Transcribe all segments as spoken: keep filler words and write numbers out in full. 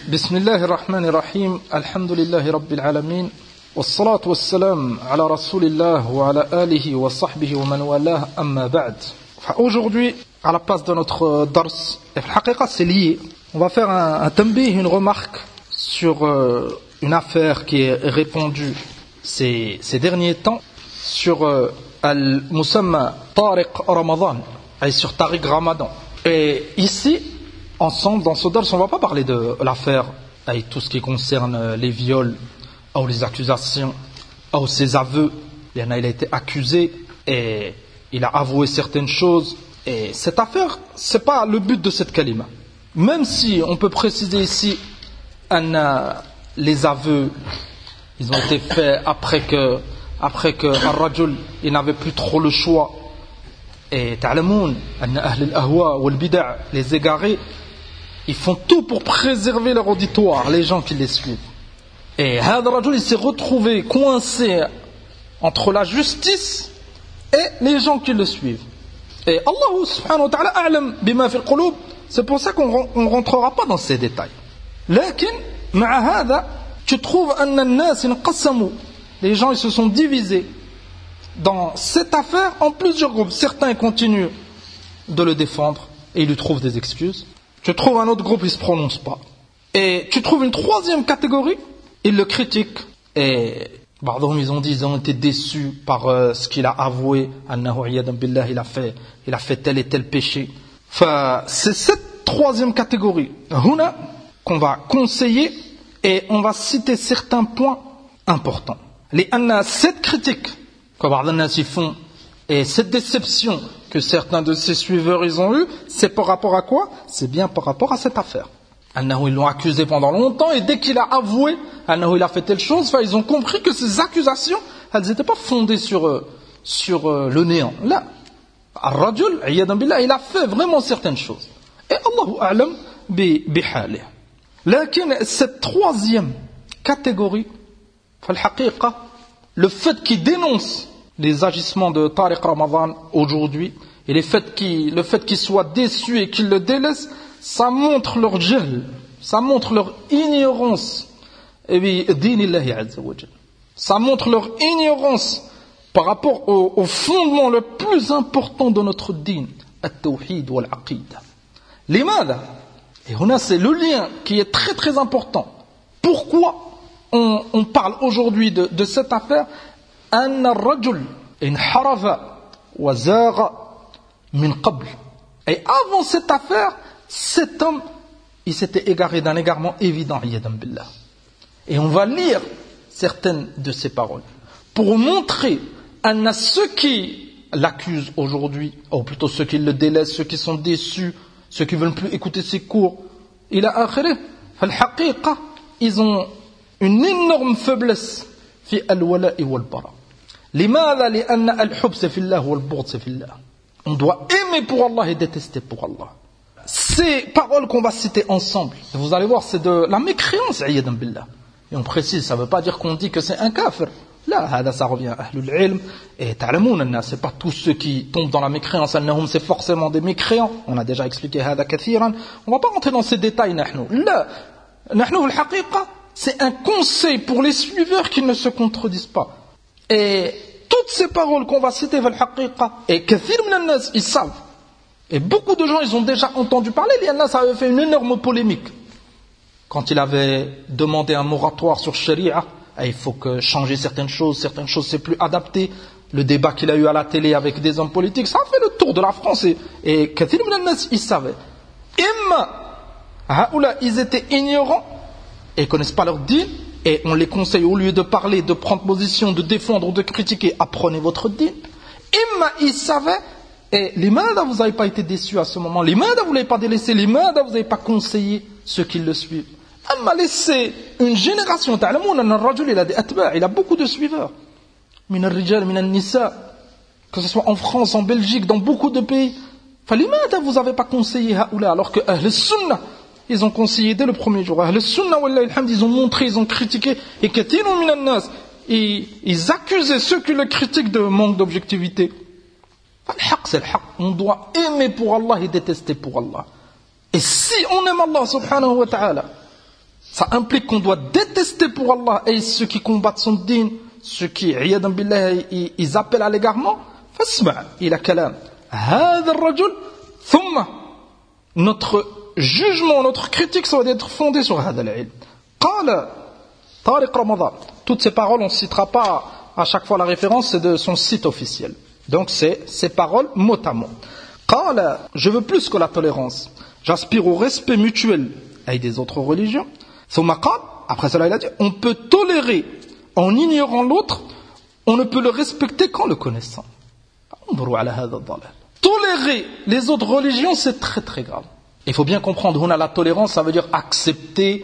بسم الله الرحمن الرحيم الحمد لله رب العالمين والصلاة والسلام على رسول الله وعلى آله وصحبه ومن والاه أما بعد. Aujourd'hui, à la place de notre dars, الحقيقة c'est lié. On va faire un, un tambih, une remarque sur euh, une affaire qui est répandue ces, ces derniers temps sur euh, Al-Musamma Tariq Ramadan, et sur Tariq Ramadan. Et ici, ensemble, dans ce dars, on ne va pas parler de l'affaire avec tout ce qui concerne les viols ou les accusations ou ses aveux. Il a été accusé et il a avoué certaines choses. Et cette affaire, ce n'est pas le but de cette kalima. Même si on peut préciser ici que les aveux, ils ont été faits après que, après que Ar-Rajul, il n'avait plus trop le choix. Et ta'lamoun, anna ahl al-ahwa wal bid'a, les égarés, ils font tout pour préserver leur auditoire, les gens qui les suivent. Et Hadar Rajul, il s'est retrouvé coincé entre la justice et les gens qui le suivent. Et Allah subhanahu wa ta'ala a'lam bima fi al-qulub, c'est pour ça qu'on ne rentrera pas dans ces détails. Lakin, ma'a hada, tu trouves anna an-nas inqassamu, les gens ils se sont divisés dans cette affaire en plusieurs groupes. Certains continuent de le défendre et ils lui trouvent des excuses. Tu trouves un autre groupe, il ne se prononce pas. Et tu trouves une troisième catégorie, ils le critiquent. Et pardon, ils ont dit, ils ont été déçus par euh, ce qu'il a avoué. Annahu iyadan billah, il a fait, il a fait tel et tel péché. Enfin, c'est cette troisième catégorie, huna, qu'on va conseiller et on va citer certains points importants. Les anna, cette critique que Ba'd ils font et cette déception que certains de ses suiveurs ils ont eu, c'est par rapport à quoi? C'est bien par rapport à cette affaire. Annahu, ils l'ont accusé pendant longtemps et dès qu'il a avoué, Annahu, il a fait telle chose, enfin, ils ont compris que ces accusations, elles n'étaient pas fondées sur, euh, sur euh, le néant. Là, Ar-Rajul, iyadan billah, il a fait vraiment certaines choses. Et Allahu a'lam bi halih. Lakin, cette troisième catégorie, fal-haqiqa, le fait qu'il dénonce les agissements de Tariq Ramadan aujourd'hui, et les faits qui, le fait qu'ils soient déçus et qu'ils le délaissent, ça montre leur jahl, ça montre leur ignorance. Et oui, dinillahi azza wa jal. Ça montre leur ignorance par rapport au, au fondement le plus important de notre din, at-tawhid wal-aqida. Limada, et là c'est le lien qui est très très important. Pourquoi on, on parle aujourd'hui de, de cette affaire? أن الرجل انحرف وزاغ من قبل. Et avant cette affaire, cet homme, il s'était égaré d'un égarement évident, iyadan billah. Et on va lire certaines de ces paroles pour montrer à ceux qui l'accusent aujourd'hui, ou plutôt ceux qui le délaissent, ceux qui sont déçus, ceux qui ne veulent plus écouter ses cours, il a akhirih, fal-haqiqa, ils ont une énorme faiblesse fi al-wala'i wal-bara. لماذا؟ لأن الحب في الله والبغض في الله. On doit aimer pour Allah et détester pour Allah. Ces paroles qu'on va citer ensemble, vous allez voir, c'est de la mécréance, iyadan billah. Et on précise, ça ne veut pas dire qu'on dit que c'est un kafir. Là, hada, ça revient à ahlul ilm. Et ta'lamoun anna, c'est pas tous ceux qui tombent dans la mécréance, annahum, c'est forcément des mécréants. On a déjà expliqué hada kathiran. On va pas rentrer dans ces détails, nahnu. Là, nahnu al-haqiqa, c'est un conseil pour les suiveurs qui ne se contredisent pas. Et toutes ces paroles qu'on va citer, et kathir min an-nas, ils savent. Et beaucoup de gens, ils ont déjà entendu parler. Lianna, ça avait fait une énorme polémique. Quand il avait demandé un moratoire sur Sharia, il faut que changer certaines choses, certaines choses c'est plus adapté. Le débat qu'il a eu à la télé avec des hommes politiques, ça a fait le tour de la France. Et, et kathir min an-nas, ils savaient. Imma, haoula, ils étaient ignorants et ils ne connaissent pas leur din. Et on les conseille, au lieu de parler, de prendre position, de défendre ou de critiquer, apprenez votre din. Imma, ils savaient, et l'imada, vous n'avez pas été déçus à ce moment. L'imada, vous ne l'avez pas délaissé. L'imada, vous n'avez pas conseillé ceux qui le suivent. Amma, laissé une génération. Ta'lamoun, anna ar-rajul, il a des atba', il a beaucoup de suiveurs. Min ar-rijal, min an-nisa. Que ce soit en France, en Belgique, dans beaucoup de pays. Fa l'imada, vous n'avez pas conseillé haoula, alors que ahl sunnah, ils ont conseillé dès le premier jour. Ahl sunnah wallahi alhamd, ils ont montré, ils ont critiqué. Et kathirun min an-nas, ils accusaient ceux qui le critiquent de manque d'objectivité. Al-haq, c'est le haq. On doit aimer pour Allah et détester pour Allah. Et si on aime Allah subhanahu wa ta'ala, Ça implique qu'on doit détester pour Allah et ceux qui combattent son dîn, ceux qui, iyadan billah, ils appellent à l'égarement. Fasma' ila kalam. Hadha ar-rajul, thumma. Notre jugement, notre critique, ça doit être fondé sur hadha al-ilm. Qala Tariq Ramadan. Toutes ces paroles, on ne citera pas à chaque fois la référence, c'est de son site officiel. Donc c'est ces paroles mot à mot. Qala, je veux plus que la tolérance. J'aspire au respect mutuel avec des autres religions. Thumma qala, après cela il a dit, on peut tolérer en ignorant l'autre, on ne peut le respecter qu'en le connaissant. Tolérer les autres religions, c'est très très grave. Il faut bien comprendre, on a la tolérance, ça veut dire accepter.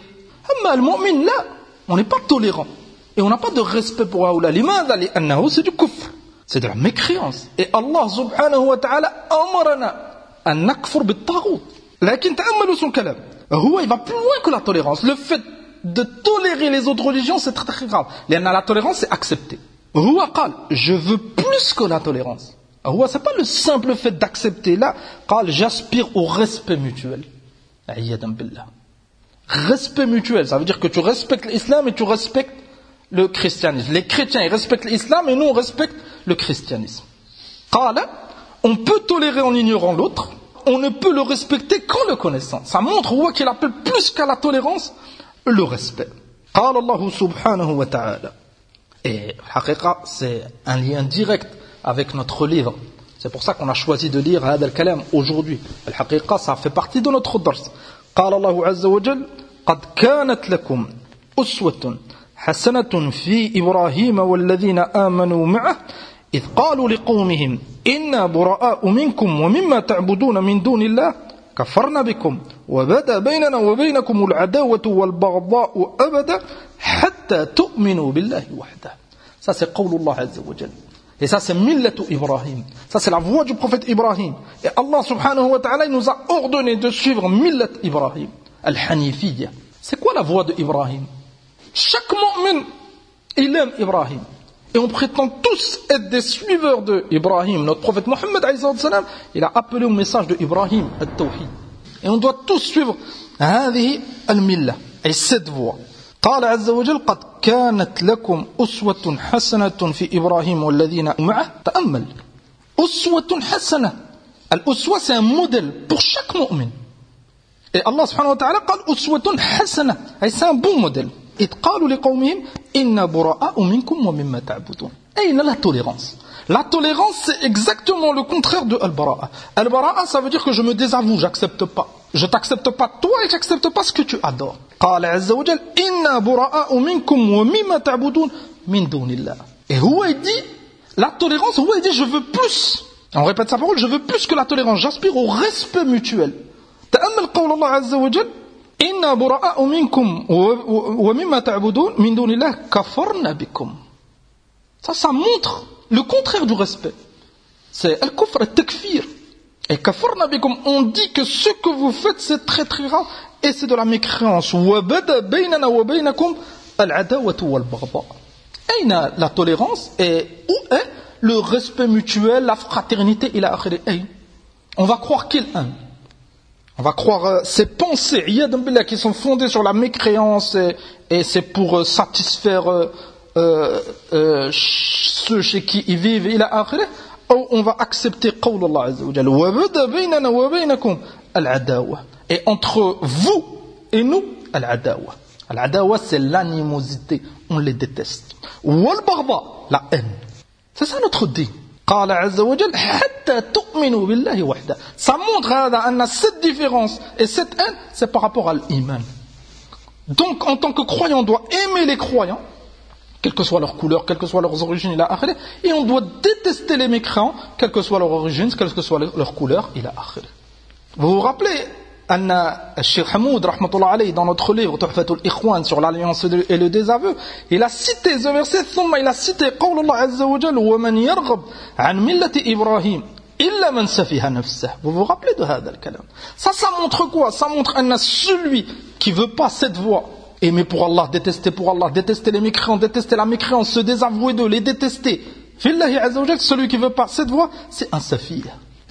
On n'est pas tolérant. Et on n'a pas de respect pour Aoula. C'est du kufr. C'est de la mécréance. Et Allah subhanahu wa ta'ala amarana an nakfur bit-taghut. Lakin ta'ammalu son kalam. Il va plus loin que la tolérance. Le fait de tolérer les autres religions, c'est très très grave. La tolérance, c'est accepter. Je veux plus que la tolérance. C'est pas le simple fait d'accepter. Là, j'aspire au respect mutuel. Respect mutuel, ça veut dire que tu respectes l'islam et tu respectes le christianisme. Les chrétiens, ils respectent l'islam et nous, on respecte le christianisme. On peut tolérer en ignorant l'autre, on ne peut le respecter qu'en le connaissant. Ça montre qu'il appelle plus qu'à la tolérance le respect. قال الله سبحانه وتعالى. Et c'est un lien direct avec notre livre. C'est pour ça qu'on a choisi de lire هذا الكلام aujourd'hui. الحقيقة, ça fait partie de notre dars. قال الله عز وجل قد كانت لكم أسوة حسنة في إبراهيم والذين آمنوا معه إذ قالوا لقومهم إنا براء منكم ومما تعبدون من دون الله كفرنا بكم وبدا بيننا وبينكم العداوة والبغضاء أبدا حتى تؤمنوا بالله وحده. Ça c'est قول الله عز وجل. Et ça c'est millatu Ibrahim. Ça c'est la voix du prophète Ibrahim. Et Allah subhanahu wa ta'ala il nous a ordonné de suivre millat Ibrahim. Al-Hanifiyya. C'est quoi la voix de Ibrahim? Chaque mu'min, il aime Ibrahim. Et on prétend tous être des suiveurs de Ibrahim. Notre prophète Mohammed, il a appelé au message de Ibrahim, al-Tawhid. Et on doit tous suivre هذه الملة. Et cette voix. قال عز وجل قد كانت لكم أسوة حسنة في إبراهيم والذين معه. تأمل. أسوة حسنة. الأسوة c'est un modèle pour chaque mu'min. Et Allah subhanahu wa ta'ala قال أسوة حسنة. Et c'est un bon modèle. إذ قالوا لقومهم إنا براء منكم ومما تعبدون. Et il a la tolérance. La tolérance, c'est exactement le contraire de al-bara'a. Al-bara'a, ça veut dire que je me désavoue, j'accepte pas. Je t'accepte pas toi et j'accepte pas ce que tu adores. قال عز وجل إنا براء منكم ومما تعبدون من دون الله. Et où il dit la tolérance, où il dit je veux plus. On répète sa parole, je veux plus que la tolérance, j'aspire au respect mutuel. تأمل قول الله عز وجل إنا براء منكم ومما تعبدون من دون الله كفرنا بكم. Ça, ça montre le contraire du respect. C'est al-kufr al-takfir. Et kafarna bikum, on dit que ce que vous faites, c'est très très grave et c'est de la mécréance. وَبَدَ بَيْنَنَا وَبَيْنَكُمْ الْعَدَاوَةُ وَالْبَغْضَاءُ. Aïna la tolérance et où est le respect mutuel, la fraternité et la akhiri. On va croire qu'il aime. On va croire euh, ces pensées qui sont fondées sur la mécréance et, et c'est pour euh, satisfaire euh, euh, euh, ceux chez qui ils vivent et la akhirah, ou on va accepter qawla Allah azza wa jalla wa bada baynana wa baynakum al-adawa. Et entre vous et nous al-adawa. Al-adawa c'est l'animosité, on les déteste. Wal-baghdha, la haine. C'est ça notre dit. قال عز وجل حتى تؤمنوا بالله وحده. Ça montre هذا cette différence et cette haine c'est par rapport à l'iman. Donc en tant que croyant on doit aimer les croyants quelle que soit leur couleur, quelles que soient leurs origines et on doit détester les mécréants quelle que soit leur origine, quelle que soit leur couleur vous vous rappelez Anna Cheikh Hamoud rahmatullah alayhi dans notre livre Tuhfatul Ikhwan sur l'alliance et le désaveu il a cité ce verset ثم il a cité قول الله عز وجل ومن يرغب عن ملة إبراهيم إلا من سفه نفسه. Vous vous rappelez de هذا الكلام? Ça ça montre quoi? Ça montre Anna celui qui veut pas cette voie aimer pour Allah, détester pour Allah, détester les mécréants, détester la mécréance, se désavouer d'eux, les détester. Fillahi azza wa jalla, celui qui veut pas cette voie, c'est un safir.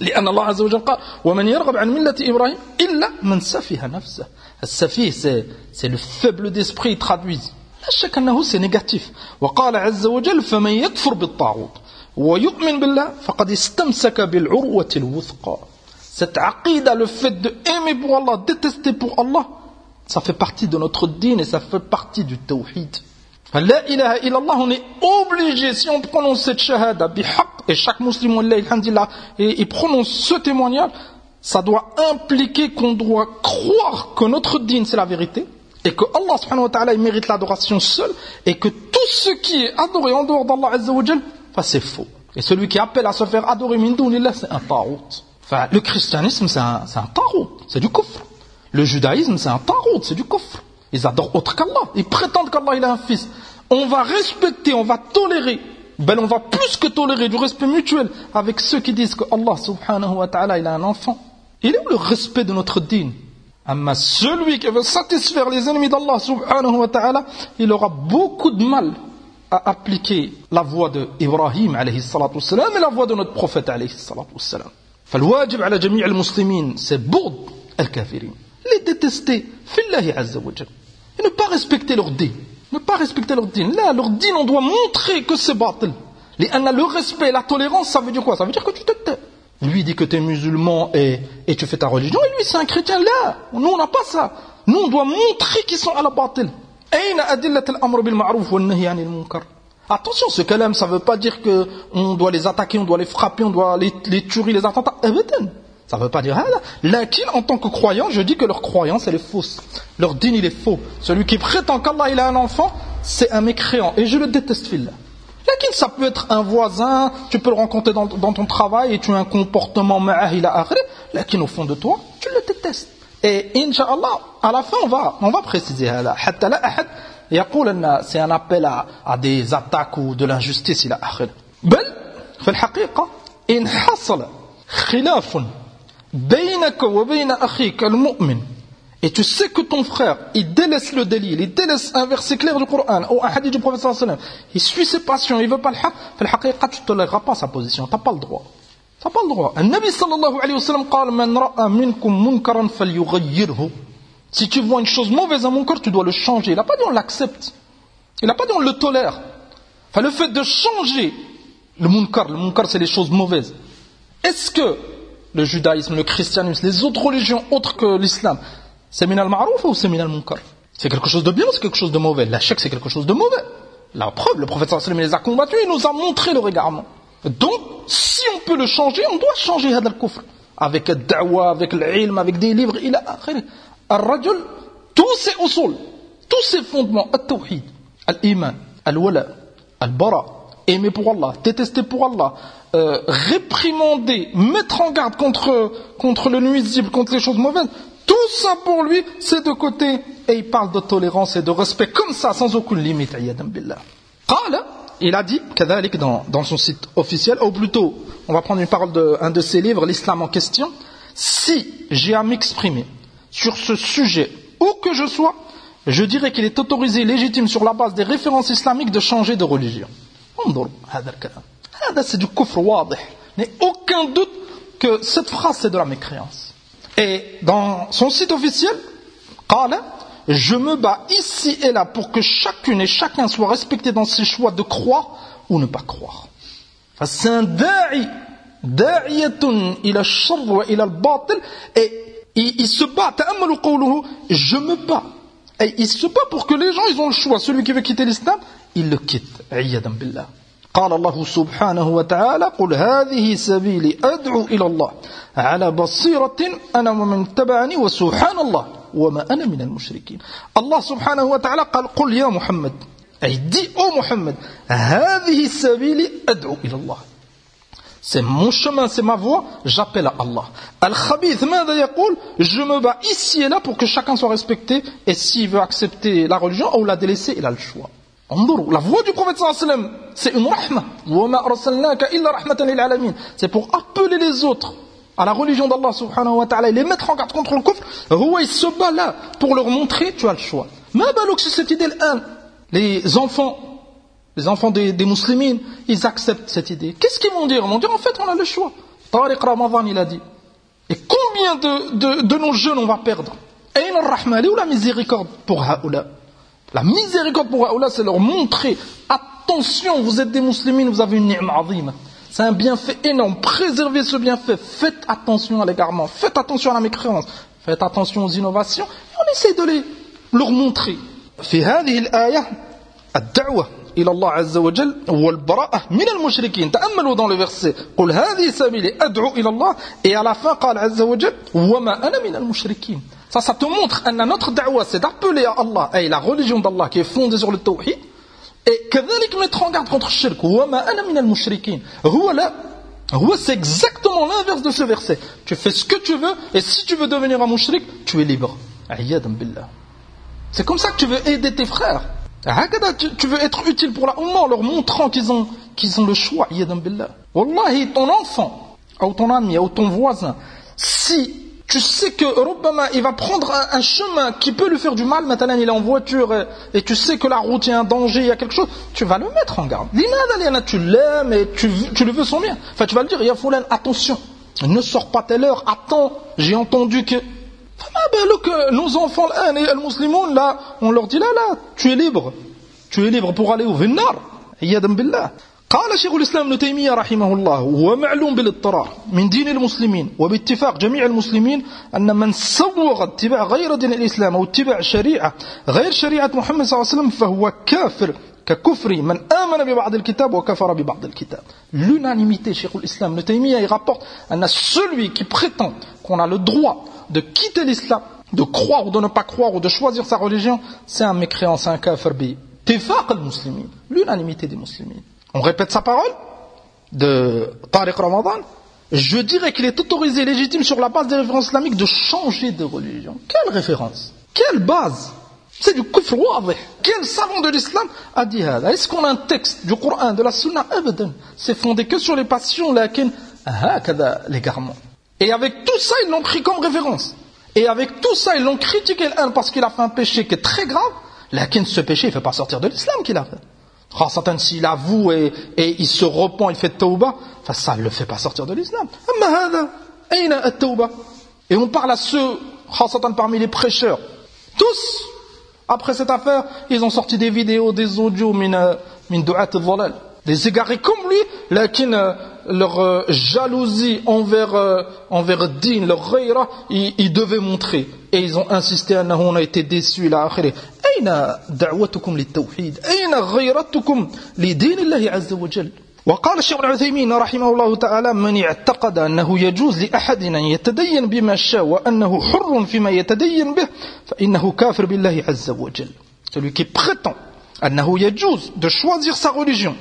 لأن الله عز وجل قال ومن يرغب عن ملة إبراهيم إلا من سفه نفسه. السفيه c'est c'est le faible d'esprit traduisent. لا شك أنه c'est négatif. وقال عز وجل فمن يكفر بالطاغوت ويؤمن بالله فقد استمسك بالعروة الوثقى. Cette aqida, le fait de aimer pour Allah, détester pour Allah, ça fait partie de notre dîn et ça fait partie du tawhid. La ilaha illallah, on est obligé, si on prononce cette shahada bihaq, et chaque musulman, alhamdulillah, et, et prononce ce témoignage, ça doit impliquer qu'on doit croire que notre dîn c'est la vérité, et que Allah subhanahu wa ta'ala il mérite l'adoration seul, et que tout ce qui est adoré en dehors d'Allah azza wa jal, enfin, c'est faux. Et celui qui appelle à se faire adorer min dunillah, c'est un tarout. Enfin, le christianisme, c'est un, c'est un tarout, c'est du kufr. Le judaïsme, c'est un tarout, c'est du kufr. Ils adorent autre qu'Allah. Ils prétendent qu'Allah, il a un fils. On va respecter, on va tolérer, ben on va plus que tolérer du respect mutuel avec ceux qui disent que Allah, subhanahu wa ta'ala, il a un enfant. Il est où le respect de notre dîn? Amma celui qui veut satisfaire les ennemis d'Allah, subhanahu wa ta'ala, il aura beaucoup de mal à appliquer la voie de Ibrahim, alayhi salatu wassalam, et la voie de notre prophète, alayhi salatu wassalam. فالواجب على جميع المسلمين c'est بغض الكافرين, les détester fillahi azza wa jal, et ne pas respecter leur dîn, ne pas respecter leur dîn. Là, leur dîn, on doit montrer que c'est batil. Le respect et la tolérance, ça veut dire quoi? Ça veut dire que tu te tais. Lui dit que tu es musulman et, et tu fais ta religion, et lui c'est un chrétien. Là, nous on n'a pas ça. Nous on doit montrer qu'ils sont à la batil. Aïna adillat al-amr bil ma'ruf wa an-nahy 'anil munkar. Attention, ce kalam, ça ne veut pas dire qu'on doit les attaquer, on doit les frapper, on doit les, les tuer, les attentats. Ça ne veut pas dire ça. Lakin, en tant que croyant, je dis que leur croyance, elle est fausse. Leur dîn, il est faux. Celui qui prétend qu'Allah, il a un enfant, c'est un mécréant. Et je le déteste, fillah. Lakin, ça peut être un voisin, tu peux le rencontrer dans, dans ton travail et tu as un comportement ma'ah ila akhir. Lakin, au fond de toi, tu le détestes. Et, incha'Allah, à la fin, on va, on va préciser ça. Hatta la ahad. C'est un appel à, à des attaques ou de l'injustice إلى آخره. بل في الحقيقة إن حصل خلاف بينك وبين أخيك المؤمن, et tu sais que ton frère il délaisse le délit, il délaisse un verset clair du Coran ou un hadith du prophète sallallahu alayhi wa sallam, il suit ses passions, il veut pas le haq, في الحقيقة tu ne toléreras pas sa position, tu n'as pas le droit. Tu n'as pas le droit. النبي صلى الله عليه وسلم قال من رأى منكم منكرا فليغيره. Si tu vois une chose mauvaise à mon cœur, tu dois le changer. Il n'a pas dit on l'accepte. Il n'a pas dit on le tolère. Enfin, le fait de changer le munkar, le munkar c'est les choses mauvaises. Est-ce que le judaïsme, le christianisme, les autres religions autres que l'islam, c'est min al-ma'rouf ou c'est min al-munkar? C'est quelque chose de bien ou c'est quelque chose de mauvais? La chèque c'est quelque chose de mauvais. La preuve, le prophète sallallahu alayhi wa sallam les a combattus, il nous a montré le égarement. Donc, si on peut le changer, on doit changer hadal kufr. Avec le da'wa, avec l'ilm, avec des livres, il a akhir. Al-rajul, tous ces usul, tous ces fondements, al-tawhid, al-iman, al-wala, al-bara, aimer pour Allah, détester pour Allah, euh, réprimander, mettre en garde contre, contre le nuisible, contre les choses mauvaises, tout ça pour lui, c'est de côté. Et il parle de tolérance et de respect comme ça, sans aucune limite. Qala, il a dit, kadhalik dans, dans son site officiel, ou plutôt, on va prendre une parole d'un de, de ses livres, l'islam en question, si j'ai à m'exprimer sur ce sujet, où que je sois, je dirais qu'il est autorisé, légitime sur la base des références islamiques de changer de religion. C'est du kufr wadih. Il n'y a aucun doute que cette phrase c'est de la mécréance. Et dans son site officiel, qala, je me bats ici et là pour que chacune et chacun soit respecté dans ses choix de croire ou ne pas croire. C'est un da'i, da'iyatun ila ash-sharr wa ila al-batil, et Il, il se bat, je me bats. Et il se bat pour que les gens, ils ont le choix. Celui qui veut quitter l'islam, il le quitte. Iyyadan billah. قال الله سبحانه وتعالى قل هذه سبيلي أدعو إلى الله على بصيرة أنا ومن تبعني وسبحان الله وما أنا من المشركين. الله سبحانه وتعالى قال قل يا محمد, أي dit ô Muhammad, هذه سبيلي أدعو إلى الله. C'est mon chemin, c'est ma voie, j'appelle à Allah. Al-Khabith, ماذا يقول? Je me bats ici et là pour que chacun soit respecté, et s'il veut accepter la religion ou la délaisser, il a le choix. La voix du prophète sallallahu alayhi wa sallam, c'est une rahma. وَمَا أَرْسَلْنَاكَ إِلَّا رَحْمَةً لِلْعَالَمِينَ. C'est pour appeler les autres à la religion d'Allah subhanahu wa ta'ala et les mettre en garde contre le kufr. Il se bat là pour leur montrer, tu as le choix. ما بالك si cette idée الآن, les enfants, les enfants des, des musulmans, ils acceptent cette idée. Qu'est-ce qu'ils vont dire? Ils vont dire en fait on a le choix. Tariq Ramadan, il a dit. Et combien de, de, de nos jeunes on va perdre? Ayn al-Rahma, où la miséricorde pour Haoula? La miséricorde pour Haoula, c'est leur montrer, attention, vous êtes des musulmans, vous avez une ni'ma azima. C'est un bienfait énorme. Préservez ce bienfait. Faites attention à l'égarement. Faites attention à la mécréance. Faites attention aux innovations. Et on essaie de les, leur montrer. في هذه الآية الدعوة إلى الله عز وجل والبراءة من المشركين. تأملوا dans le verset. قل هذه سبيلي أدعو إلى الله. Et à la fin قال عز وجل وما أنا من المشركين. Ça, ça te montre que notre da'wa, c'est d'appeler à Allah et la religion d'Allah qui est fondée sur le tawhid. Et كذلك mettre en garde contre le shirk. وما أنا من المشركين. هو لا هو c'est exactement l'inverse de ce verset. Tu fais ce que tu veux et si tu veux devenir un mushrik, tu es libre. عياذا بالله. C'est comme ça que tu veux aider tes frères. Tu veux être utile pour la Ummah en leur montrant qu'ils ont, qu'ils ont le choix. Wallahi, ton enfant, ou ton ami, ou ton voisin, si tu sais que Rubbama, il va prendre un, un chemin qui peut lui faire du mal, maintenant il est en voiture et, et tu sais que la route, il y a un danger, il y a quelque chose, tu vas le mettre en garde. Tu l'aimes et tu, tu le veux son bien. Enfin, tu vas le dire, ya Foulan, attention, ne sors pas telle heure, attends, j'ai entendu que... que nos enfants, les musulmans, là, on leur dit là, là, tu es libre. Tu es libre pour aller au Vinnar. Iyadam billah. قال شيخ الإسلام ابن تيمية رحمه الله ومعلوم بالاضطرار من دين المسلمين وباتفاق جميع المسلمين أن من سوغ اتباع غير دين الإسلام أو اتباع شريعة غير شريعة محمد صلى الله عليه وسلم فهو كافر ككفر من آمن ببعض الكتاب وكفر ببعض الكتاب. L'unanimité, Cheikh l'Islam Ibn Taymiyyah, il rapporte أن celui qui prétend qu'on a le droit de quitter l'islam, de croire ou de ne pas croire ou de choisir sa religion, c'est un mécréant, c'est un kafir bi. Tifaq al-muslimin, l'unanimité des musulmans. On répète sa parole de Tariq Ramadan. Je dirais qu'il est autorisé et légitime sur la base des références islamiques de changer de religion. Quelle référence? Quelle base? C'est du kufr wadih. Quel savant de l'islam a dit hada? Est-ce qu'on a un texte du Coran, de la Sunna? Abadan. C'est fondé que sur les passions, lakin hakada l'égarement. Et avec tout ça, ils l'ont pris comme référence. Et avec tout ça, ils l'ont critiqué l'un parce qu'il a fait un péché qui est très grave. Lakin ce péché, il ne fait pas sortir de l'islam qu'il a fait. Khasatan s'il avoue et, et il se repent, il fait tawbah, enfin ça ne le fait pas sortir de l'islam. Et on parle à ceux, khasatan parmi les prêcheurs, tous, après cette affaire, ils ont sorti des vidéos, des audios, min, min du'at al-dhalal. Des égarés comme lui, lakin leur euh, jalousie envers, euh, envers Din, leur ghayra, ils, ils devaient montrer. Et ils ont insisté, on a été déçus, là, akhiri. أين دعوتكم للتوحيد؟ أين غيرتكم لدين الله عز وجل؟ وقال الشيخ ابن عثيمين رحمه الله تعالى من اعتقد أنه يجوز لأحد أن يتدين بما شاء وأنه حر فيما يتدين به فإنه كافر بالله عز وجل. Celui qui prétend أنه يجوز de choisir sa religion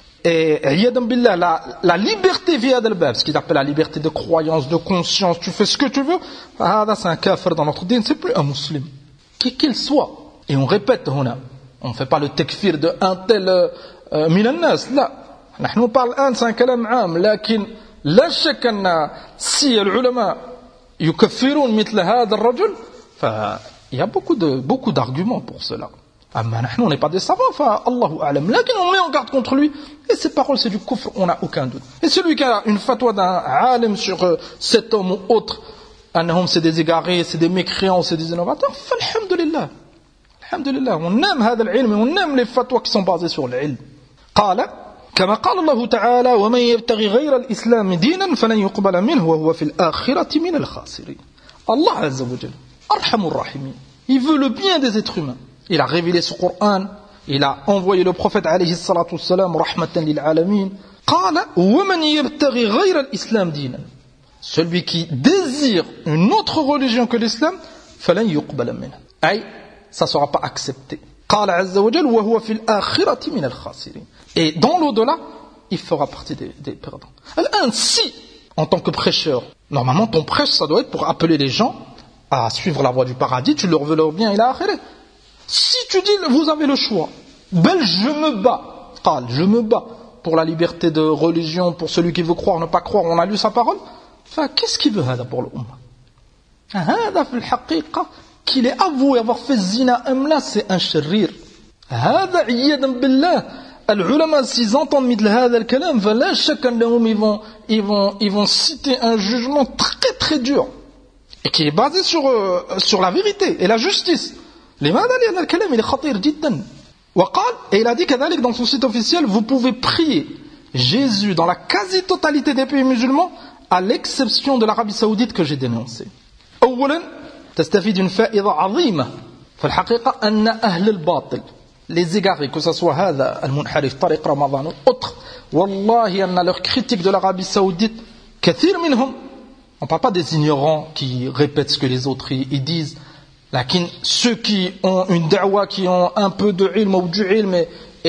et billah, la, la liberté via al-bab, ce qu'ils appellent la liberté de croyance, de conscience, tu fais ce que tu veux, c'est un kafir dans notre dîn, c'est plus un musulman, qui qu'il soit. Et on répète, on ne fait pas le takfir de un tel min al-nas, là. On parle un, c'est un kalam am, lakin la shak anna si les ulama yukaffirun mithla hadha ar-rajul, il y a beaucoup de beaucoup d'arguments pour cela. Amma nahnu on n'est pas des savants, enfin Allahu a'lam, lakin on met en garde contre lui et ses paroles c'est du kufr, on n'a aucun doute. Et celui qui a une fatwa d'un alim sur euh, cet homme ou autre, annahum c'est des égarés, c'est des mécréants, c'est des innovateurs, alhamdulillah. Alhamdulillah, on aime هذا العلم, on aime les fatwas qui sont basées sur l'ilm. قال كما قال الله تعالى ومن يبتغي غير الإسلام دينا فلن يقبل منه وهو في الآخرة من الخاسرين. Allah عز وجل أرحم الراحمين. Il veut le bien des êtres humains. Il a révélé ce Coran, il a envoyé le prophète عليه الصلاة والسلام رحمة للعالمين. قال ومن يبتغي غير الإسلام دينا. Celui qui désire une autre religion que l'islam فلن يقبل منه. أي ça ne sera pas accepté. قال عز وجل وهو في الآخرة من الخاسرين. Et dans l'au-delà, il fera partie des, des perdants. Alors, si, en tant que prêcheur, normalement ton prêche, ça doit être pour appeler les gens à suivre la voie du paradis, tu leur veux leur bien, il a akhiré. Si tu dis, vous avez le choix, bel je me bats, قال, je me bats pour la liberté de religion, pour celui qui veut croire, ne pas croire, on a lu sa parole, enfin, qu'est-ce qu'il veut هذا pour l'umma? هذا في الحقيقة qu'il est avoué avoir fait zina amla, c'est un sharir. هذا عياذا بالله العلماء s'ils entendent مثل هذا الكلام فلا شك أنهم ils vont, ils vont, ils vont citer un jugement très très dur et qui est basé sur, euh, sur la vérité et la justice. لماذا؟ لأن الكلام il est خطير جدا. وقال, et il a dit كذلك dans son site officiel, vous pouvez prier Jésus dans la quasi-totalité des pays musulmans à l'exception de l'Arabie Saoudite que j'ai dénoncée. أولا تستفيد من فائدة عظيمة في الحقيقة أن أهل الباطل les égarés, que ce soit هذا المنحرف طريق رمضان ou autre, والله أن leur critique de l'Arabie Saoudite كثير منهم, on ne parle pas des ignorants qui répètent ce que les autres ils, ils disent, lakin ceux qui ont une da'wa, qui ont un peu de ilm ou du ilm et,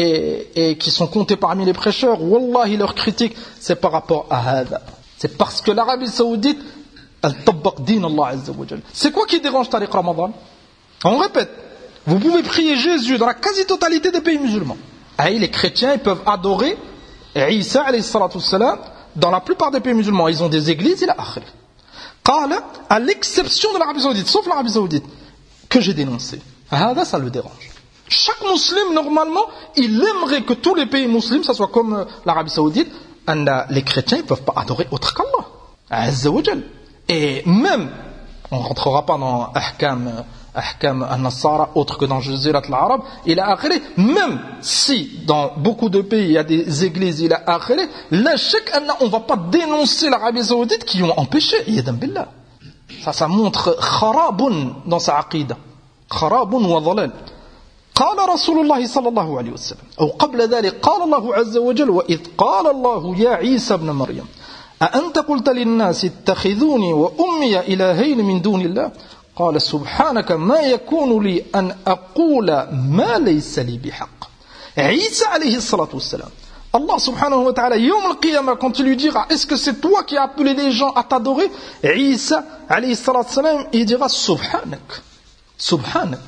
et, et qui sont comptés parmi les prêcheurs, wallahi leur critique c'est par rapport à هذا, c'est parce que l'Arabie Saoudite elle tabbaq din Allah Azza wa Jal. C'est quoi qui dérange Tariq Ramadan? On répète, vous pouvez prier Jésus dans la quasi-totalité des pays musulmans. Et les chrétiens ils peuvent adorer Isa alayhi salatu wassalam dans la plupart des pays musulmans. Ils ont des églises et la akhir. Qala, à l'exception de l'Arabie Saoudite, sauf l'Arabie Saoudite, que j'ai dénoncé. Hada, ça le dérange. Chaque musulman, normalement, il aimerait que tous les pays musulmans, ça soit comme l'Arabie Saoudite, les chrétiens ne peuvent pas adorer autre qu'Allah Azza wa Jal. Et même, on ne rentrera pas dans Ahkam, Ahkam al-Nassara, autre que dans Jazirat al-Arab, il a akhiré, même si dans beaucoup de pays il y a des églises, il a akhiré, la chèque, on ne va pas dénoncer l'Arabie Saoudite qui ont empêché, yadam billah. Ça, ça montre kharabun dans sa aqida. Kharabun wa dhalal. قال رسول الله صلى الله عليه وسلم أو قبل ذلك قال الله عز وجل وإذ قال الله يا عيسى ابن مريم أأنت قلت للناس اتخذوني وأمي إلهين من دون الله قال سبحانك ما يكون لي أن أقول ما ليس لي بحق. عيسى عليه الصلاة والسلام, Allah subhanahu wa ta'ala, yawm al-qiyamah, quand il lui dira est-ce que c'est toi qui as appelé les gens à t'adorer, Isa alayhi salam, il dira subhanak, subhanak.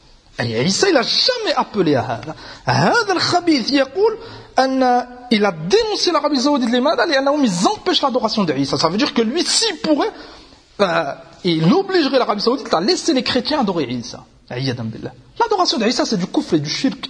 Et Isa il a jamais appelé à هذا. هذا الخبيث يقول أن il a dénoncé l'Arabie Saoudite لماذا؟ لأنهم ils empêchent l'adoration de Isa. Ça veut dire que lui s'il pourrait, euh, il obligerait l'Arabie Saoudite à laisser les chrétiens adorer Isa. L'adoration de Isa c'est du kufr et du shirk.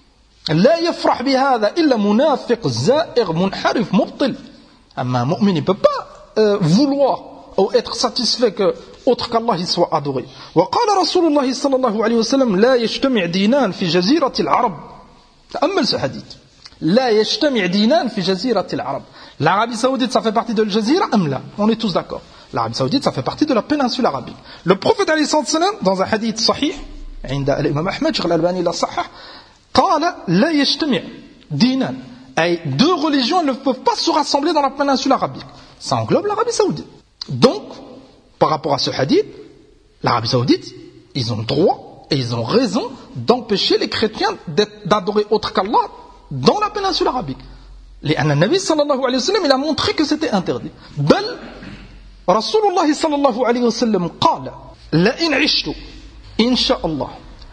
لا يفرح بهذا إلا منافق زائر منحرف مبطل. أما مؤمن il peut pas euh, vouloir ou être satisfait que autre qu'Allah il soit adoré. وقال رسول الله صلى الله عليه وسلم لا يجتمع دينان في جزيرة العرب. تأمل ce hadith. لا يجتمع دينان في جزيرة العرب. L'Arabie Saoudite ça fait partie de l'Jazira am la? On est tous d'accord. L'Arabie Saoudite ça fait partie de la péninsule arabique. Le prophète alayhi salam dans un hadith sahih عند الإمام أحمد شيخ الألباني لا صحح قال لا يجتمع دينان. أي deux religions ne peuvent pas se rassembler dans la péninsule arabique. Ça englobe l'Arabie Saoudite. Donc, par rapport à ce hadith, l'Arabie Saoudite, ils ont droit et ils ont raison d'empêcher les chrétiens d'adorer autre qu'Allah dans la péninsule arabique. لأن النبي صلى الله عليه وسلم il a montré que c'était interdit. بل رسول الله صلى الله عليه وسلم قال لئن عشت إن شاء الله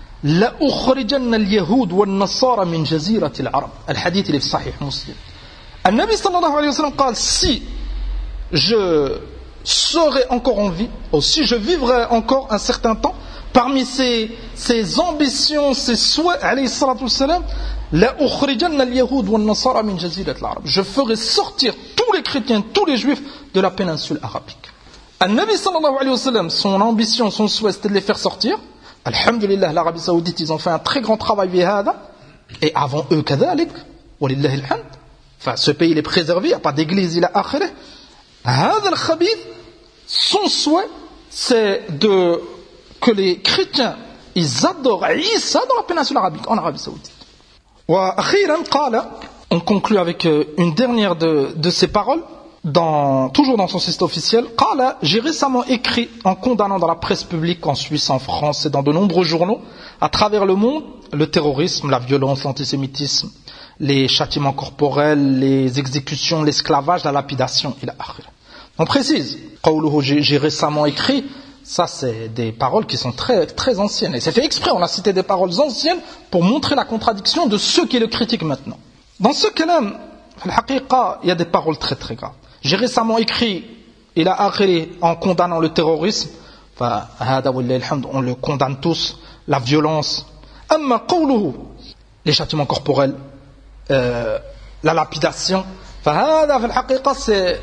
لأخرجن اليهود والنصارى من جزيرة العرب. الحديث اللي في صحيح مسلم. النبي صلى الله عليه وسلم قال si je serai encore en vie, ou si je vivrai encore un certain temps, parmi ces, ces ambitions, ces souhaits, alayhi salatu wassalam, la ukhrijanna al-yahud wa an-nasara min jazirat al-arab. Je ferai sortir tous les chrétiens, tous les juifs de la péninsule arabique. Al-Nabi sallallahu alayhi wa sallam, son ambition, son souhait, c'était de les faire sortir. Alhamdulillah, l'Arabie Saoudite, ils ont fait un très grand travail bihada. Et avant eux, kadhalik, walillahi alhamd. Enfin, ce pays, il est préservé, il n'y a pas d'église, il a akhirah. هذا الخبيث, son souhait, c'est de, que les chrétiens, ils adorent Isa dans la péninsule arabique, en Arabie Saoudite. وأخيرا قال, on conclut avec une dernière de, de ces paroles, dans, toujours dans son site officiel. قال, j'ai récemment écrit en condamnant dans la presse publique, en Suisse, en France et dans de nombreux journaux, à travers le monde, le terrorisme, la violence, l'antisémitisme, les châtiments corporels, les exécutions, l'esclavage, la lapidation, il a akhir. On précise, j'ai, j'ai récemment écrit, ça c'est des paroles qui sont très, très anciennes. Et c'est fait exprès, on a cité des paroles anciennes pour montrer la contradiction de ceux qui le critiquent maintenant. Dans ce kalam, il y a des paroles très très graves. J'ai récemment écrit, il a akhir en condamnant le terrorisme, on le condamne tous, la violence, les châtiments corporels, euh, la lapidation. فهذا في الحقيقة c'est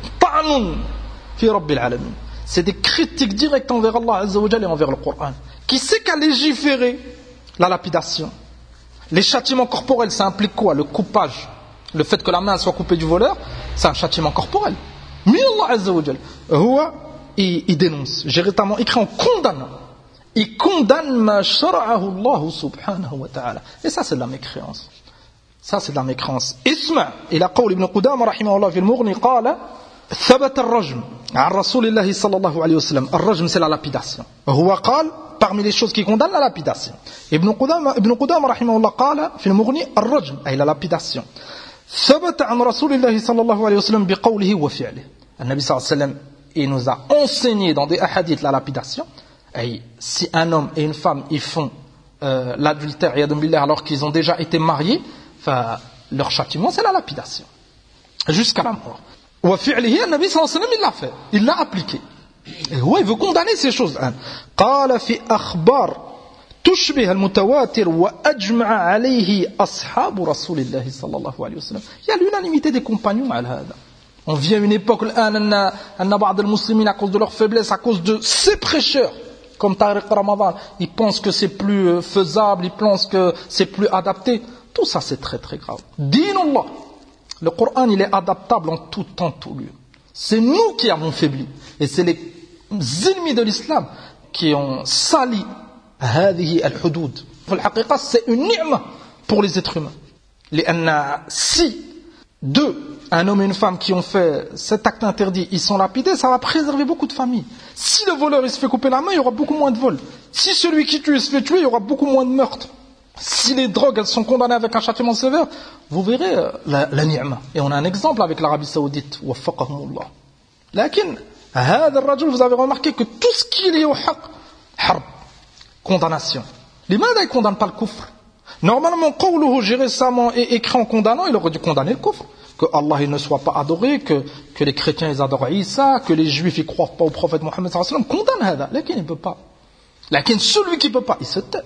طعن في رب العالمين. C'est des critiques directes envers Allah Azza wa Jalla et envers le Coran. Qui sait qu'à légiférer la lapidation? Les châtiments corporels, ça implique quoi? Le coupage. Le fait que la main soit coupée du voleur, c'est un châtiment corporel. Mais Allah Azza wa Jalla, il, il dénonce, directement écrit en condamnant. Il condamne ma shara'ahu Allah subhanahu wa ta'ala. Et ça, c'est de la mécréance. Ça, c'est de la mécréance. Isma, il a قول ابن قدامة رحمه الله في المغني قال ثبت الرجم عن رسول الله صلى الله عليه وسلم. الرجم, c'est la lapidation. هو قال, parmi les choses qui condamnent la lapidation. Ibn Qudama, Ibn Qudama رحمه الله قال في المغني الرجم, أي la lapidation. ثبت عن رسول الله صلى الله عليه وسلم بقوله وفعله. النبي صلى الله عليه وسلم, il nous a enseigné dans des hadiths la lapidation. Et si un homme et une femme ils font euh, l'adultère alors qu'ils ont déjà été mariés, leur châtiment c'est la lapidation jusqu'à la mort. وفعله النبي صلى الله عليه وسلم il l'a fait, il l'a appliqué. Et ouais, il veut condamner ces choses. قال في أخبار تشبه المتواتر وأجمع عليه أصحاب رسول الله صلى الله عليه وسلم. Il y a l'unanimité des compagnons على هذا. On vit à une époque الآن أن أن بعض المسلمين à cause de leur faiblesse, à cause de ces prêcheurs comme Tariq Ramadan, ils pensent que c'est plus faisable, ils pensent que c'est plus adapté. Tout ça, c'est très très grave. Dinullah, le Coran, il est adaptable en tout temps, tout lieu. C'est nous qui avons faibli. Et c'est les ennemis de l'islam qui ont sali هذه الحدود. في الحقيقة, c'est une ni'ma pour les êtres humains. لأن si deux, un homme et une femme qui ont fait cet acte interdit, ils sont lapidés, ça va préserver beaucoup de familles. Si le voleur il se fait couper la main, il y aura beaucoup moins de vols. Si celui qui tue il se fait tuer, il y aura beaucoup moins de meurtres. Si les drogues elles sont condamnées avec un châtiment sévère, vous verrez euh, la, la ni'ma. Et on a un exemple avec l'Arabie Saoudite. Waffaqahumullah. Lakin, هذا الرجل, vous avez remarqué que tout ce qui est lié au haqq, harb, condamnation. L'imam ne condamne pas le kufr. Normalement, qawluhu, j'ai récemment écrit en condamnant, il aurait dû condamner le kufr. Que Allah il ne soit pas adoré, que, que les chrétiens ils adorent Isa, que les juifs ils croient pas au prophète Mohammed sallallahu alayhi wa sallam, condamne hada. Lakin il ne peut pas. Lakin celui qui ne peut pas, il se tait.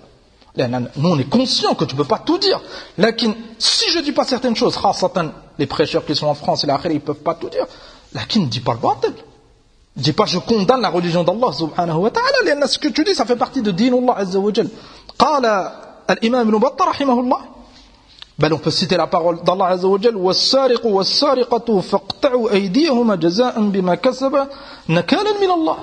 Nous on est conscient que tu ne peux pas tout dire. Lakin si je ne dis pas certaines choses, les prêcheurs qui sont en France et là, ils ne peuvent pas tout dire. Lakin ne dis pas le batil. Ne dis pas je condamne la religion d'Allah subhanahu wa ta'ala. Ce que tu dis ça fait partie de dinullah azza wa jal. Qala al-imam ibn Battah rahimahullah. Ben on peut citer la parole d'Allah azza wa jal. وَالسَّارِقُ وَالسَّارِقَةُ فَاقْطَعُوا أَيْدِيَهُمَا جَزَاءً بِمَا كَسَبَا نَكَالًا مِنَ اللَّهِ.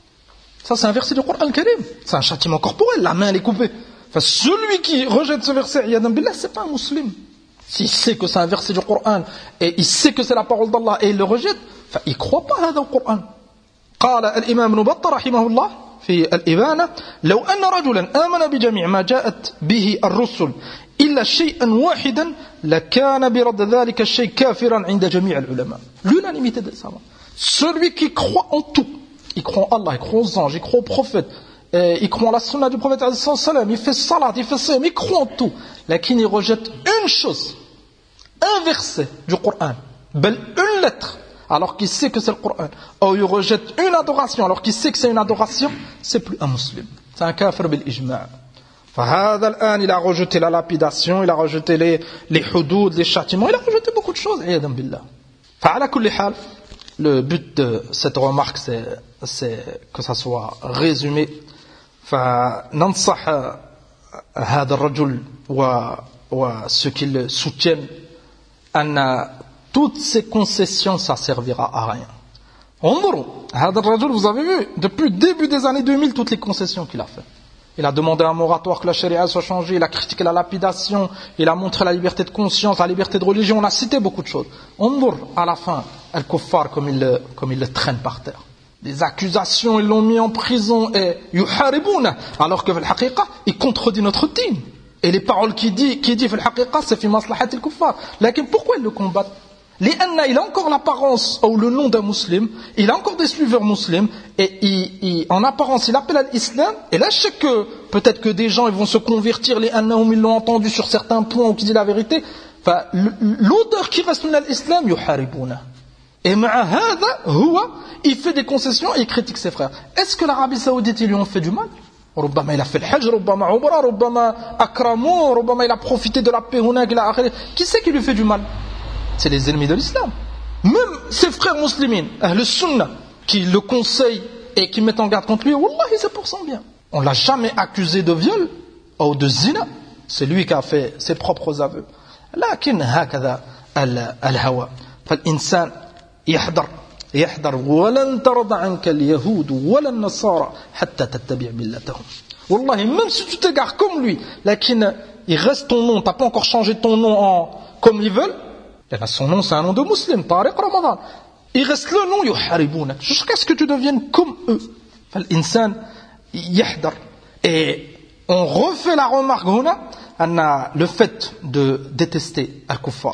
Ça c'est un verset du Coran al-Karim. C'est un châtiment corporel, la main elle est coupée. Enfin, celui qui rejette ce verset, yadan billah, c'est pas un musulman. S'il sait que c'est un verset du Coran et il sait que c'est la parole d'Allah et il le rejette, enfin, il croit pas à ce Coran. قال الإمام ابن بطة رحمه الله في الإبانة لو أن رجلا آمن بجميع ما جاءت به الرسل إلا شيئا واحدا لكان برد ذلك الشيء كافرا عند جميع العلماء. L'unanimité des savants. Celui qui croit en tout, il croit en Allah, il croit aux anges, il croit aux prophètes, il croit en la sunna du prophète, il fait salat, il fait ça, mais il croit en tout. Lakin il rejette une chose, un verset du Coran, bel une lettre, alors qu'il sait que c'est le Coran. Ou il rejette une adoration, alors qu'il sait que c'est une adoration, c'est plus un musulman. C'est un kafir bil ijma'. فهذا الآن il a rejeté la lapidation, il a rejeté les, les hudud, les châtiments, il a rejeté beaucoup de choses. عياذا بالله. فعلى كل حال, le but de cette remarque, c'est, c'est que ça soit résumé. فننصح هذا الرجل وceux qui le soutiennent أن toutes ces concessions ça servira à rien. انظروا هذا الرجل, vous avez vu depuis le début des années deux mille toutes les concessions qu'il a fait. Il a demandé un moratoire que la charia soit changée, il a critiqué la lapidation, il a montré la liberté de conscience, la liberté de religion, on a cité beaucoup de choses. انظر à la fin al-kuffar comme il le, comme il le traîne par terre. Des accusations, ils l'ont mis en prison et yuharibuna, alors que al-haqiqa, il contredit notre dîn. Et les paroles qu'il dit, qu'il dit al-haqiqa, c'est fi maslahat al-kuffar. Lakin pourquoi ils le combattent? Lianna, il a encore l'apparence ou le nom d'un musulman, il a encore des suiveurs musulmans, et il, il, en apparence, il appelle à l'islam, et là, je sais que peut-être que des gens ils vont se convertir, les annahum, ils l'ont entendu sur certains points ou qui dit la vérité. Enfin, l'odeur qui reste de l'islam, yuharibuna. Et ma'ahada, huwa, il fait des concessions et il critique ses frères. Est-ce que l'Arabie Saoudite, ils lui ont fait du mal? ربما il a fait le hajj, ربما عمره, ربما أكرموه, ربما il a profité de la paix هناك إلى آخره. Qui c'est qui lui fait du mal? C'est les ennemis de l'islam. Même ses frères musulmans, Ahl Sunnah, qui le conseillent et qui mettent en garde contre lui, wallahi c'est pour son bien. On l'a jamais accusé de viol ou de zina. C'est lui qui a fait ses propres aveux. لكن هكذا الهوى. فالإنسان يحذر يحذر ولن ترضى عنك اليهود ولا النصارى حتى تتبع ملتهم. والله même si tu t'égares comme lui, لكن il reste ton nom, t'as pas encore changé ton nom en comme ils veulent. Son nom c'est un nom de musulman, Tariq Ramadan. Il reste le nom يحاربونك jusqu'à ce que tu deviennes comme eux. فالإنسان يحذر. Et on refait la remarque هنا أن le fait de détester al-kuffar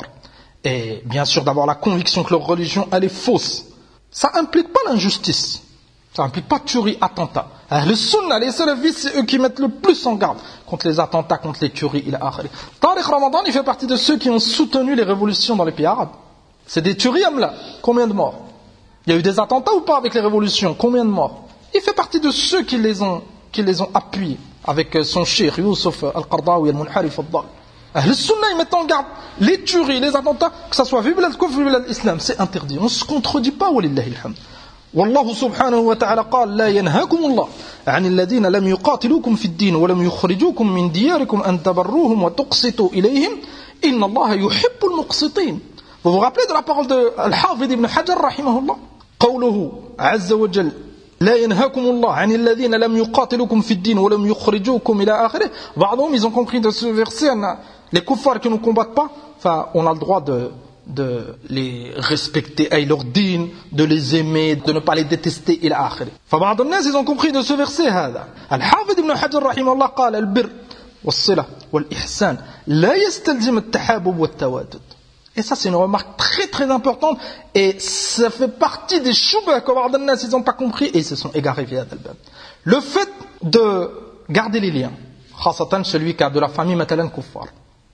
et bien sûr d'avoir la conviction que leur religion elle est fausse, ça implique pas l'injustice, ça implique pas tuerie, attentat. Les sunnah, les salafis, c'est eux qui mettent le plus en garde contre les attentats, contre les tueries. Tariq Ramadan, il fait partie de ceux qui ont soutenu les révolutions dans les pays arabes. C'est des tueries, amla. Combien de morts? Il y a eu des attentats ou pas avec les révolutions? Combien de morts? Il fait partie de ceux qui les ont, qui les ont appuyés avec son cheikh Youssef al-Qardawi al-Munharif al-Dal. Les sunnah, ils mettent en garde les tueries, les attentats, que ce soit vive al-kufr ou l'islam, c'est interdit. On ne se contredit pas, walillahi alhamd. والله سبحانه وتعالى قال لا ينهاكم الله عن الذين لم يقاتلوكم في الدين ولم يخرجوكم من دياركم أن تبروهم وتقسطوا إليهم إن الله يحب المقسطين. Vous vous rappelez de la parole de Al-Hafidh ibn Hajar رحمه الله قوله عز وجل لا ينهاكم الله عن الذين لم يقاتلوكم في الدين ولم يخرجوكم إلى آخره. بعضهم ils ont compris de ce verset les kuffars qui ne combattent pas, enfin on a le droit de de les respecter, ay leur din, de les aimer, de ne pas les détester إلى آخره. فبعض الناس ils ont compris de ce verset هذا. الحافظ ابن حجر رحمه الله قال البر والصلة والإحسان لا يستلزم التحابب والتوادد. Et ça c'est une remarque très très importante et ça fait partie des choubas que بعض الناس ils n'ont pas compris et ils se sont égarés via الباب. Le fait de garder les liens, خاصة celui qui a de la famille مثلا كفار.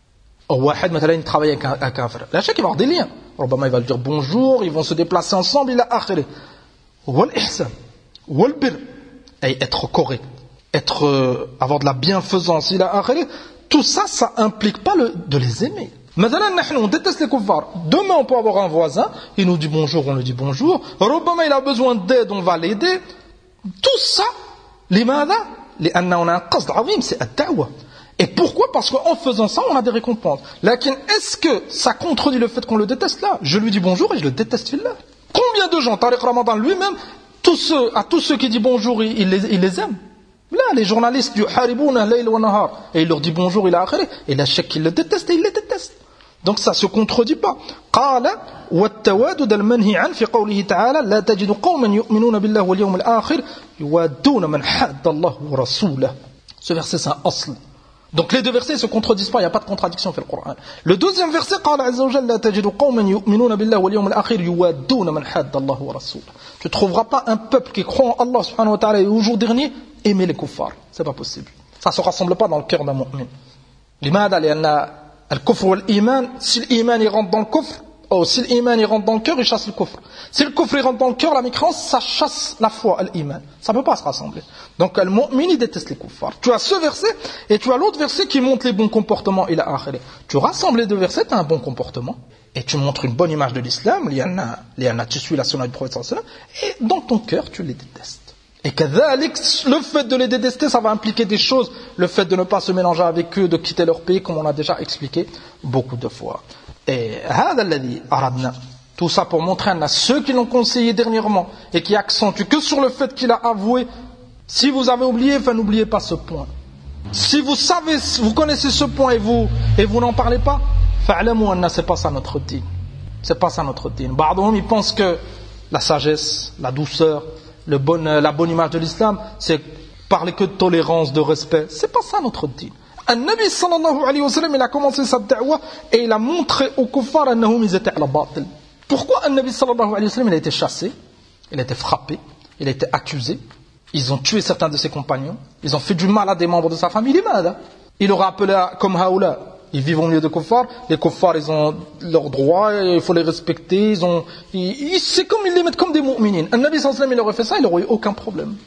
Ou واحد مثلا il travaille avec un kafir. Là chaque il va avoir des liens. ربما il va lui dire bonjour, ils vont se déplacer ensemble إلى آخره. والإحسان والبر أي être correct, être euh, avoir de la bienfaisance إلى آخره. Tout ça, ça implique pas le, de les aimer. مثلا نحن on déteste les kuffars. Demain on peut avoir un voisin, il nous dit bonjour, on lui dit bonjour. ربما il a besoin d'aide, on va l'aider. Tout ça, لماذا؟ لأن on a un قصد عظيم, c'est الدعوة. Et pourquoi? Parce qu'en faisant ça, on a des récompenses. Lakin, est-ce que ça contredit le fait qu'on le déteste là? Je lui dis bonjour et je le déteste fillah. Combien de gens, Tariq Ramadan lui-même, tous ceux, à tous ceux qui disent bonjour, il, il, les, il les aime. Là, les journalistes du Haribouna, Layl wa Nahar, et il leur dit bonjour, il a akhiré, et la chèque, il le déteste et il les déteste. Donc ça se contredit pas. قال والتوادد المنهي عنه في قوله تعالى لا تجد قوما يؤمنون بالله واليوم الآخر يوادون من حاد الله ورسوله. Ce verset c'est un asl. Donc les deux versets ne se contredisent pas, il n'y a pas de contradiction dans le Coran. Le deuxième verset, قال عز وجل لا تجد قوما يؤمنون بالله واليوم الآخر يوادون من حاد الله ورسوله. Tu ne trouveras pas un peuple qui croit en Allah subhanahu wa ta'ala et au jour dernier aimer les kuffars. C'est pas possible. Ça ne se rassemble pas dans le cœur d'un mu'min. لماذا؟ لأن الكفر والإيمان, si l'iman il rentre dans le kufr, oh, si l'iman il rentre dans le cœur, il chasse le kufr. Si le kufr il rentre dans le cœur, la mécréance, ça chasse la foi, l'iman. Ça ne peut pas se rassembler. Donc le mu'min il déteste les kuffars. Tu as ce verset et tu as l'autre verset qui montre les bons comportements ila akhirih. Tu rassembles les deux versets, tu as un bon comportement et tu montres une bonne image de l'islam, liana tu suis la sunna du prophète sallallahu alayhi wa sallam, et dans ton cœur tu les détestes. Et kadhalik, le fait de les détester, ça va impliquer des choses, le fait de ne pas se mélanger avec eux, de quitter leur pays, comme on a déjà expliqué beaucoup de fois. Et هذا الذي أردنا. Tout ça pour montrer à ceux qui l'ont conseillé dernièrement et qui accentuent que sur le fait qu'il a avoué. Si vous avez oublié, enfin n'oubliez pas ce point. Si vous savez, vous connaissez ce point et vous et vous n'en parlez pas, fa'lamu anna, c'est pas ça notre din. C'est pas ça notre din. Ba'dhum ils pensent que la sagesse, la douceur, le bon, la bonne image de l'islam, c'est parler que de tolérance, de respect. C'est pas ça notre din. An-Nabi sallallahu alayhi wa sallam, il a commencé sa da'wa et il a montré aux kuffars annahum ils étaient ala batil. Pourquoi An-Nabi sallallahu alayhi wa sallam, il a été chassé, il a été frappé, il a été accusé, ils ont tué certains de ses compagnons, ils ont fait du mal à des membres de sa famille, il aura appelé comme Haoula, ils vivent au milieu de kuffars, les kuffars ils ont leurs droits, il faut les respecter, ils ont, ils, ils, c'est comme ils les mettent comme des mu'minines. An-Nabi sallallahu alayhi wa sallam, il aurait fait ça, il n'aurait eu aucun problème.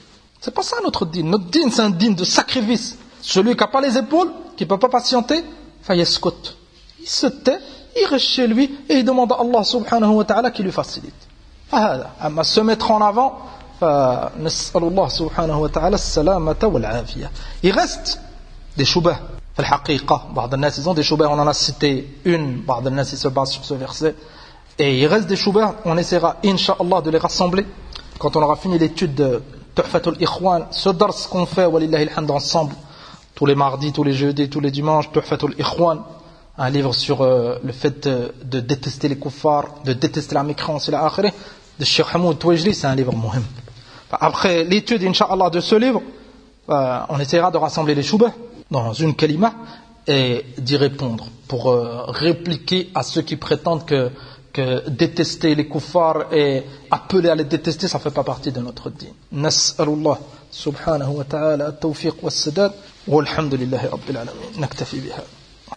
C'est pas ça notre dîn. Notre dîn, c'est un dîn de sacrifice. Celui qui n'a pas les épaules, qui ne peut pas patienter, fayaskut. Il se tait, il reste chez lui et il demande à Allah subhanahu wa ta'ala qui lui facilite. Amma se mettre en avant, فنسأل سبحانه وتعالى السلامة والعافية. Il reste des choubahs. في الحقيقة بعض الناس ils ont des choubahs, on en a cité une, بعض الناس ils se basent sur ce verset. Et il reste des choubahs, on essaiera incha'Allah de les rassembler quand on aura fini l'étude de Tuhfatul Ikhwan, ce dars qu'on fait walillahi alhamd ensemble tous les mardis, tous les jeudis, tous les dimanches, Tuhfatul Ikhwan, un livre sur euh, le fait de, de détester les kuffars, de détester la mécréance et la akhirah de Cheikh Hamoud Touajli, c'est un livre muhim. Après l'étude, incha'Allah, de ce livre, euh, on essaiera de rassembler les choubahs dans une kalima et d'y répondre pour euh, répliquer à ceux qui prétendent que, que détester les kuffars et appeler à les détester, ça ne fait pas partie de notre dîn. Nas'alullah subhanahu wa ta'ala at-tawfiq wa as-sadad walhamdulillahi rabbil alamin. Naktafi biha.